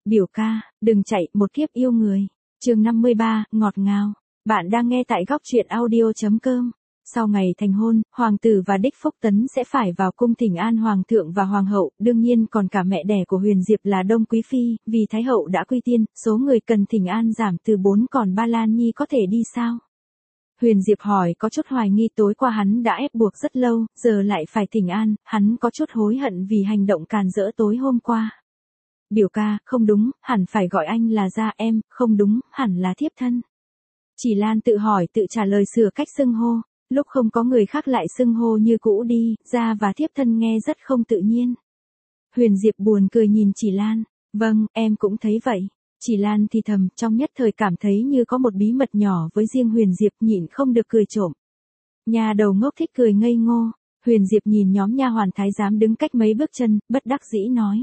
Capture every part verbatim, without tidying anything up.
Biểu ca, đừng chạy, một kiếp yêu người. Chương năm mươi ba, ngọt ngào. Bạn đang nghe tại góc truyện audio chấm com. Sau ngày thành hôn, hoàng tử và đích Phúc Tấn sẽ phải vào cung thỉnh an hoàng thượng và hoàng hậu, đương nhiên còn cả mẹ đẻ của Huyền Diệp là Đông Quý phi, vì thái hậu đã quy tiên, số người cần thỉnh an giảm từ bốn còn ba Lan Nhi có thể đi sao? Huyền Diệp hỏi có chút hoài nghi, tối qua hắn đã ép buộc rất lâu, giờ lại phải thỉnh an, hắn có chút hối hận vì hành động càn rỡ tối hôm qua. Biểu ca, không đúng, hẳn phải gọi anh là gia em, không đúng, hẳn là thiếp thân. Chỉ Lan tự hỏi tự trả lời sửa cách xưng hô, lúc không có người khác lại xưng hô như cũ đi, gia và thiếp thân nghe rất không tự nhiên. Huyền Diệp buồn cười nhìn Chỉ Lan, vâng, em cũng thấy vậy. Chỉ Lan thì thầm, trong nhất thời cảm thấy như có một bí mật nhỏ với riêng Huyền Diệp, nhịn không được cười trộm. Nhà đầu ngốc thích cười ngây ngô. Huyền Diệp nhìn nhóm nha hoàn thái giám đứng cách mấy bước chân, bất đắc dĩ nói.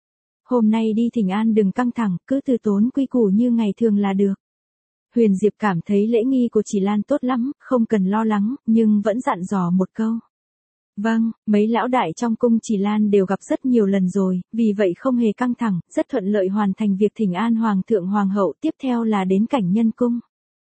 Hôm nay đi thỉnh an đừng căng thẳng, cứ từ tốn quy củ như ngày thường là được. Huyền Diệp cảm thấy lễ nghi của Chỉ Lan tốt lắm, không cần lo lắng, nhưng vẫn dặn dò một câu. Vâng, mấy lão đại trong cung Chỉ Lan đều gặp rất nhiều lần rồi, vì vậy không hề căng thẳng, rất thuận lợi hoàn thành việc thỉnh an hoàng thượng hoàng hậu, tiếp theo là đến cảnh nhân cung.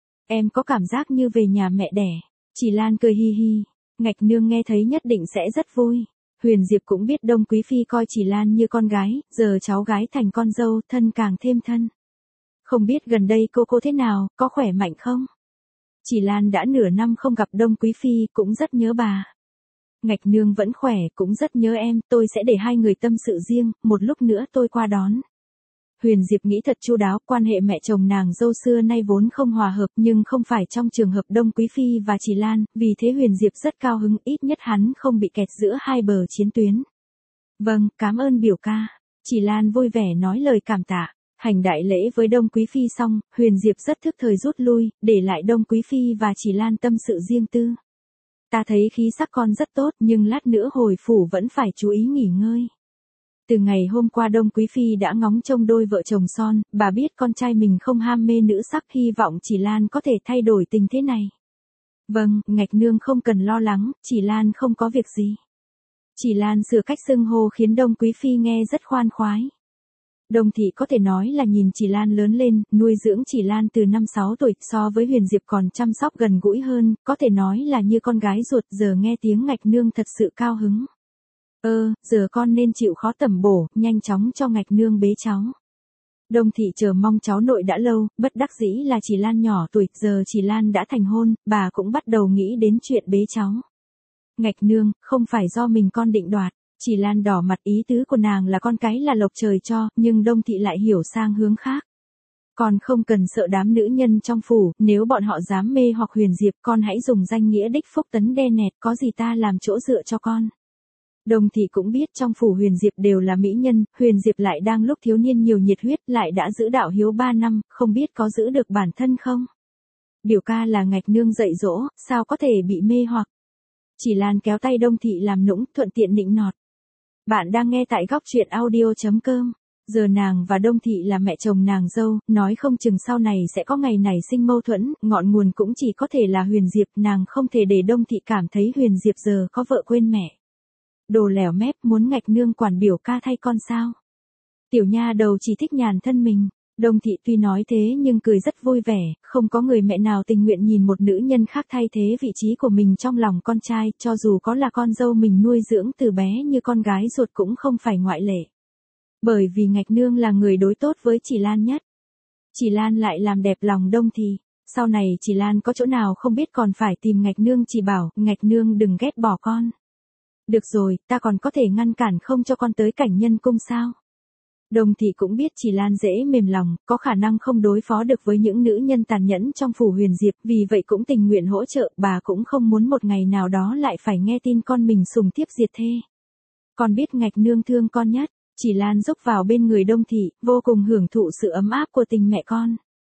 Em có cảm giác như về nhà mẹ đẻ. Chỉ Lan cười hi hi, Ngạch nương nghe thấy nhất định sẽ rất vui. Huyền Diệp cũng biết Đông Quý phi coi Chỉ Lan như con gái, giờ cháu gái thành con dâu, thân càng thêm thân. Không biết gần đây cô cô thế nào, có khỏe mạnh không? Chỉ Lan đã nửa năm không gặp Đông Quý phi, cũng rất nhớ bà. Ngạch nương vẫn khỏe, cũng rất nhớ em, tôi sẽ để hai người tâm sự riêng, một lúc nữa tôi qua đón. Huyền Diệp nghĩ thật chu đáo, quan hệ mẹ chồng nàng dâu xưa nay vốn không hòa hợp, nhưng không phải trong trường hợp Đông Quý phi và Chỉ Lan, vì thế Huyền Diệp rất cao hứng, ít nhất hắn không bị kẹt giữa hai bờ chiến tuyến. Vâng, cảm ơn biểu ca. Chỉ Lan vui vẻ nói lời cảm tạ. Hành đại lễ với Đông Quý phi xong, Huyền Diệp rất thức thời rút lui, để lại Đông Quý phi và Chỉ Lan tâm sự riêng tư. Ta thấy khí sắc con rất tốt, nhưng lát nữa hồi phủ vẫn phải chú ý nghỉ ngơi. Từ ngày hôm qua Đông Quý phi đã ngóng trông đôi vợ chồng son, bà biết con trai mình không ham mê nữ sắc, hy vọng Chỉ Lan có thể thay đổi tình thế này. Vâng, Ngạch nương không cần lo lắng, Chỉ Lan không có việc gì. Chỉ Lan sửa cách xưng hô khiến Đông Quý phi nghe rất khoan khoái. Đông thị có thể nói là nhìn Chỉ Lan lớn lên, nuôi dưỡng Chỉ Lan từ năm sáu tuổi, so với Huyền Diệp còn chăm sóc gần gũi hơn, có thể nói là như con gái ruột, giờ nghe tiếng Ngạch nương thật sự cao hứng. Ơ, giờ con nên chịu khó tẩm bổ, nhanh chóng cho Ngạch nương bế cháu. Đông thị chờ mong cháu nội đã lâu, bất đắc dĩ là Chỉ Lan nhỏ tuổi, giờ Chỉ Lan đã thành hôn, bà cũng bắt đầu nghĩ đến chuyện bế cháu. Ngạch nương, không phải do mình con định đoạt. Chỉ Lan đỏ mặt, ý tứ của nàng là con cái là lộc trời cho, nhưng Đông thị lại hiểu sang hướng khác. Còn không cần sợ đám nữ nhân trong phủ, nếu bọn họ dám mê hoặc Huyền Diệp, con hãy dùng danh nghĩa đích Phúc Tấn đe nẹt, có gì ta làm chỗ dựa cho con. Đông thị cũng biết trong phủ Huyền Diệp đều là mỹ nhân, Huyền Diệp lại đang lúc thiếu niên nhiều nhiệt huyết, lại đã giữ đạo hiếu ba năm, không biết có giữ được bản thân không. Biểu ca là Ngạch nương dạy dỗ, sao có thể bị mê hoặc. Chỉ Lan kéo tay Đông thị làm nũng, thuận tiện nịnh nọt. Bạn đang nghe tại góc truyện audio chấm com. Giờ nàng và Đông thị là mẹ chồng nàng dâu, nói không chừng sau này sẽ có ngày nảy sinh mâu thuẫn, ngọn nguồn cũng chỉ có thể là Huyền Diệp, nàng không thể để Đông thị cảm thấy Huyền Diệp giờ có vợ quên mẹ. Đồ lẻo mép, muốn Ngạch nương quản biểu ca thay con sao? Tiểu nha đầu chỉ thích nhàn thân mình. Đông thị tuy nói thế nhưng cười rất vui vẻ, không có người mẹ nào tình nguyện nhìn một nữ nhân khác thay thế vị trí của mình trong lòng con trai, cho dù có là con dâu mình nuôi dưỡng từ bé như con gái ruột cũng không phải ngoại lệ. Bởi vì Ngạch nương là người đối tốt với Chỉ Lan nhất. Chỉ Lan lại làm đẹp lòng Đông thị, sau này Chỉ Lan có chỗ nào không biết còn phải tìm Ngạch nương chỉ bảo, Ngạch nương đừng ghét bỏ con. Được rồi, ta còn có thể ngăn cản không cho con tới cảnh nhân cung sao? Đông thị cũng biết Chỉ Lan dễ mềm lòng, có khả năng không đối phó được với những nữ nhân tàn nhẫn trong phủ Huyền Diệp, vì vậy cũng tình nguyện hỗ trợ, bà cũng không muốn một ngày nào đó lại phải nghe tin con mình sùng thiếp diệt thê. Con biết Ngạch nương thương con nhất. Chỉ Lan rúc vào bên người Đông thị, vô cùng hưởng thụ sự ấm áp của tình mẹ con.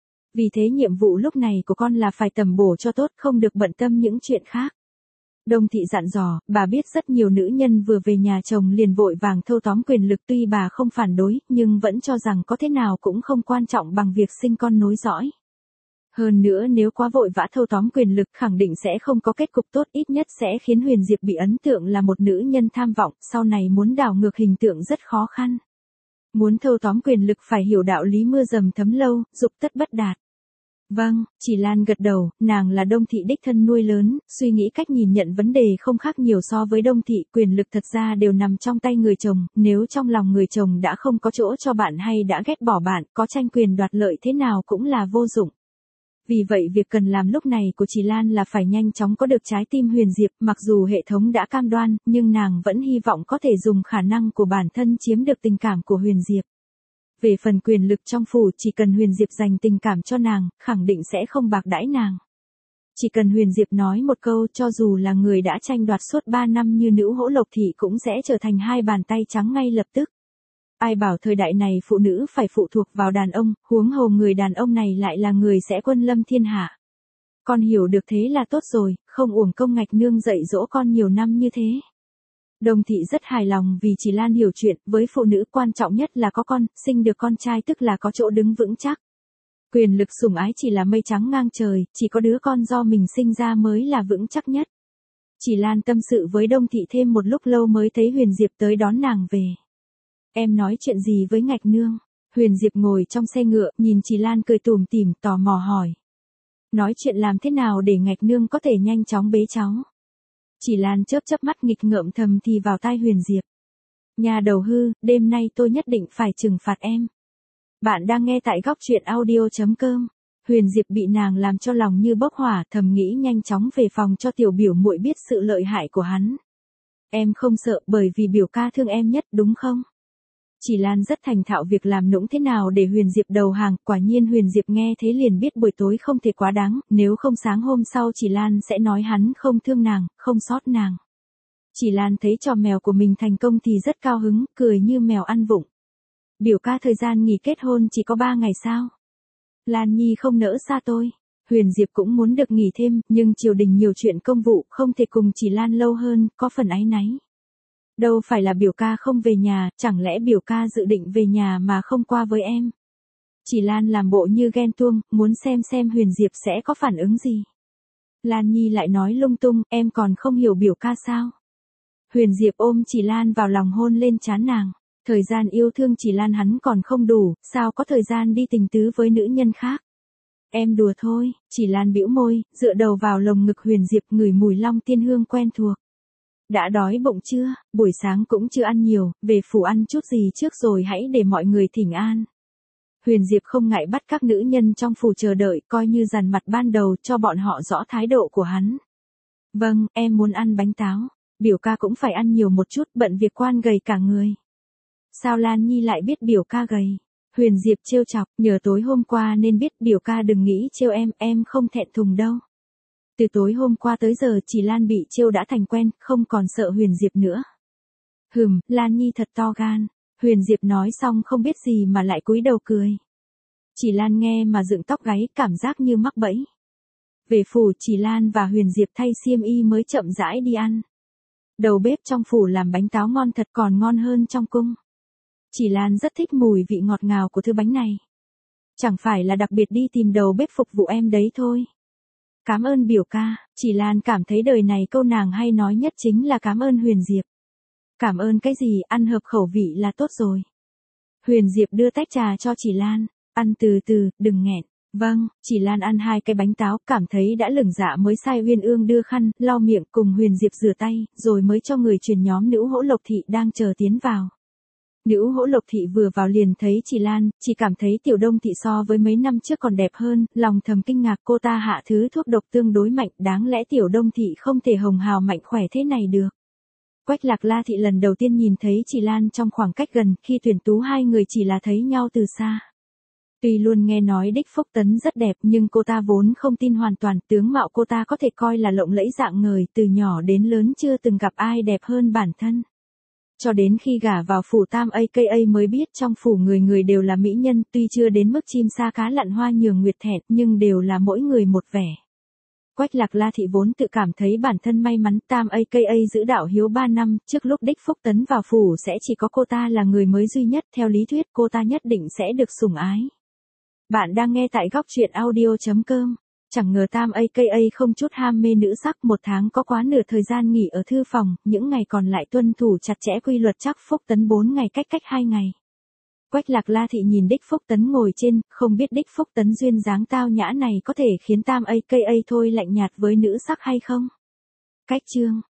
Vì thế nhiệm vụ lúc này của con là phải tầm bổ cho tốt, không được bận tâm những chuyện khác. Đông thị dặn dò, bà biết rất nhiều nữ nhân vừa về nhà chồng liền vội vàng thâu tóm quyền lực, tuy bà không phản đối, nhưng vẫn cho rằng có thế nào cũng không quan trọng bằng việc sinh con nối dõi. Hơn nữa nếu quá vội vã thâu tóm quyền lực khẳng định sẽ không có kết cục tốt, ít nhất sẽ khiến Huyền Diệp bị ấn tượng là một nữ nhân tham vọng, sau này muốn đảo ngược hình tượng rất khó khăn. Muốn thâu tóm quyền lực phải hiểu đạo lý mưa dầm thấm lâu, dục tất bất đạt. Vâng, Chỉ Lan gật đầu, nàng là Đông Thị đích thân nuôi lớn, suy nghĩ cách nhìn nhận vấn đề không khác nhiều so với Đông Thị, quyền lực thật ra đều nằm trong tay người chồng, nếu trong lòng người chồng đã không có chỗ cho bạn hay đã ghét bỏ bạn, có tranh quyền đoạt lợi thế nào cũng là vô dụng. Vì vậy việc cần làm lúc này của Chỉ Lan là phải nhanh chóng có được trái tim Huyền Diệp, mặc dù hệ thống đã cam đoan, nhưng nàng vẫn hy vọng có thể dùng khả năng của bản thân chiếm được tình cảm của Huyền Diệp. Về phần quyền lực trong phủ, chỉ cần Huyền Diệp dành tình cảm cho nàng, khẳng định sẽ không bạc đãi nàng. Chỉ cần Huyền Diệp nói một câu, cho dù là người đã tranh đoạt suốt ba năm như Nữ Hỗ Lộc Thị cũng sẽ trở thành hai bàn tay trắng ngay lập tức. Ai bảo thời đại này phụ nữ phải phụ thuộc vào đàn ông, huống hồ người đàn ông này lại là người sẽ quân lâm thiên hạ. Con hiểu được thế là tốt rồi, không uổng công Ngạch Nương dạy dỗ con nhiều năm như thế. Đông Thị rất hài lòng vì Chỉ Lan hiểu chuyện, với phụ nữ quan trọng nhất là có con, sinh được con trai tức là có chỗ đứng vững chắc. Quyền lực sủng ái chỉ là mây trắng ngang trời, chỉ có đứa con do mình sinh ra mới là vững chắc nhất. Chỉ Lan tâm sự với Đông Thị thêm một lúc lâu mới thấy Huyền Diệp tới đón nàng về. Em nói chuyện gì với Ngạch Nương? Huyền Diệp ngồi trong xe ngựa, nhìn Chỉ Lan cười tủm tỉm, tò mò hỏi. Nói chuyện làm thế nào để Ngạch Nương có thể nhanh chóng bế cháu? Chỉ Lan chớp chớp mắt nghịch ngợm thầm thì vào tai Huyền Diệp. Nhà đầu hư, đêm nay tôi nhất định phải trừng phạt em. Bạn đang nghe tại góc truyện audio chấm com. Huyền Diệp bị nàng làm cho lòng như bốc hỏa, thầm nghĩ nhanh chóng về phòng cho tiểu biểu muội biết sự lợi hại của hắn. Em không sợ bởi vì biểu ca thương em nhất đúng không? Chỉ Lan rất thành thạo việc làm nũng thế nào để Huyền Diệp đầu hàng, quả nhiên Huyền Diệp nghe thế liền biết buổi tối không thể quá đáng, nếu không sáng hôm sau Chỉ Lan sẽ nói hắn không thương nàng, không sót nàng. Chỉ Lan thấy trò mèo của mình thành công thì rất cao hứng, cười như mèo ăn vụng. Biểu ca thời gian nghỉ kết hôn chỉ có ba ngày sao? Lan Nhi không nỡ xa tôi. Huyền Diệp cũng muốn được nghỉ thêm, nhưng triều đình nhiều chuyện công vụ, không thể cùng Chỉ Lan lâu hơn, có phần áy náy. Đâu phải là biểu ca không về nhà, chẳng lẽ biểu ca dự định về nhà mà không qua với em? Chỉ Lan làm bộ như ghen tuông, muốn xem xem Huyền Diệp sẽ có phản ứng gì. Lan Nhi lại nói lung tung, em còn không hiểu biểu ca sao? Huyền Diệp ôm Chỉ Lan vào lòng hôn lên trán nàng. Thời gian yêu thương Chỉ Lan hắn còn không đủ, sao có thời gian đi tình tứ với nữ nhân khác? Em đùa thôi, Chỉ Lan bĩu môi, dựa đầu vào lồng ngực Huyền Diệp ngửi mùi long tiên hương quen thuộc. Đã đói bụng chưa, buổi sáng cũng chưa ăn nhiều, về phủ ăn chút gì trước rồi hãy để mọi người thỉnh an. Huyền Diệp không ngại bắt các nữ nhân trong phủ chờ đợi, coi như dằn mặt ban đầu cho bọn họ rõ thái độ của hắn. Vâng, em muốn ăn bánh táo, biểu ca cũng phải ăn nhiều một chút, bận việc quan gầy cả người. Sao Lan Nhi lại biết biểu ca gầy? Huyền Diệp trêu chọc, nhờ tối hôm qua nên biết biểu ca đừng nghĩ trêu em, em không thẹn thùng đâu. Từ tối hôm qua tới giờ Chỉ Lan bị trêu đã thành quen, không còn sợ Huyền Diệp nữa. Hừm, Lan Nhi thật to gan. Huyền Diệp nói xong không biết gì mà lại cúi đầu cười. Chỉ Lan nghe mà dựng tóc gáy, cảm giác như mắc bẫy. Về phủ Chỉ Lan và Huyền Diệp thay xiêm y mới chậm rãi đi ăn. Đầu bếp trong phủ làm bánh táo ngon thật, còn ngon hơn trong cung. Chỉ Lan rất thích mùi vị ngọt ngào của thứ bánh này. Chẳng phải là đặc biệt đi tìm đầu bếp phục vụ em đấy thôi. Cảm ơn biểu ca. Chỉ Lan cảm thấy đời này câu nàng hay nói nhất chính là cảm ơn Huyền Diệp. Cảm ơn cái gì, ăn hợp khẩu vị là tốt rồi. Huyền Diệp đưa tách trà cho Chỉ Lan. Ăn từ từ, đừng nghẹn. Vâng, Chỉ Lan ăn hai cái bánh táo, cảm thấy đã lửng dạ mới sai Uyên Ương đưa khăn, lau miệng cùng Huyền Diệp rửa tay, rồi mới cho người truyền nhóm Nữ Hỗ Lộc Thị đang chờ tiến vào. Nữ Hỗ Lộc Thị vừa vào liền thấy Chỉ Lan, chỉ cảm thấy Tiểu Đông Thị so với mấy năm trước còn đẹp hơn, lòng thầm kinh ngạc cô ta hạ thứ thuốc độc tương đối mạnh, đáng lẽ Tiểu Đông Thị không thể hồng hào mạnh khỏe thế này được. Quách Lạc La Thị lần đầu tiên nhìn thấy Chỉ Lan trong khoảng cách gần, khi tuyển tú hai người chỉ là thấy nhau từ xa. Tuy luôn nghe nói Đích Phúc Tấn rất đẹp nhưng cô ta vốn không tin hoàn toàn, tướng mạo cô ta có thể coi là lộng lẫy dạng ngời, từ nhỏ đến lớn chưa từng gặp ai đẹp hơn bản thân. Cho đến khi gả vào phủ Tam a ca a mới biết trong phủ người người đều là mỹ nhân, tuy chưa đến mức chim sa cá lặn hoa nhường nguyệt thẹn, nhưng đều là mỗi người một vẻ. Quách Lạc La Thị vốn tự cảm thấy bản thân may mắn, Tam a ca a giữ đạo hiếu ba năm, trước lúc Đích Phúc Tấn vào phủ sẽ chỉ có cô ta là người mới duy nhất, theo lý thuyết cô ta nhất định sẽ được sủng ái. Bạn đang nghe tại góc truyện audio chấm com. Chẳng ngờ Tam a ca a không chút ham mê nữ sắc, một tháng có quá nửa thời gian nghỉ ở thư phòng, những ngày còn lại tuân thủ chặt chẽ quy luật chắc Phúc Tấn bốn ngày cách cách hai ngày. Quách Lạc La thị nhìn Đích Phúc Tấn ngồi trên, không biết Đích Phúc Tấn duyên dáng tao nhã này có thể khiến tam a ca a thôi lạnh nhạt với nữ sắc hay không. Cách chương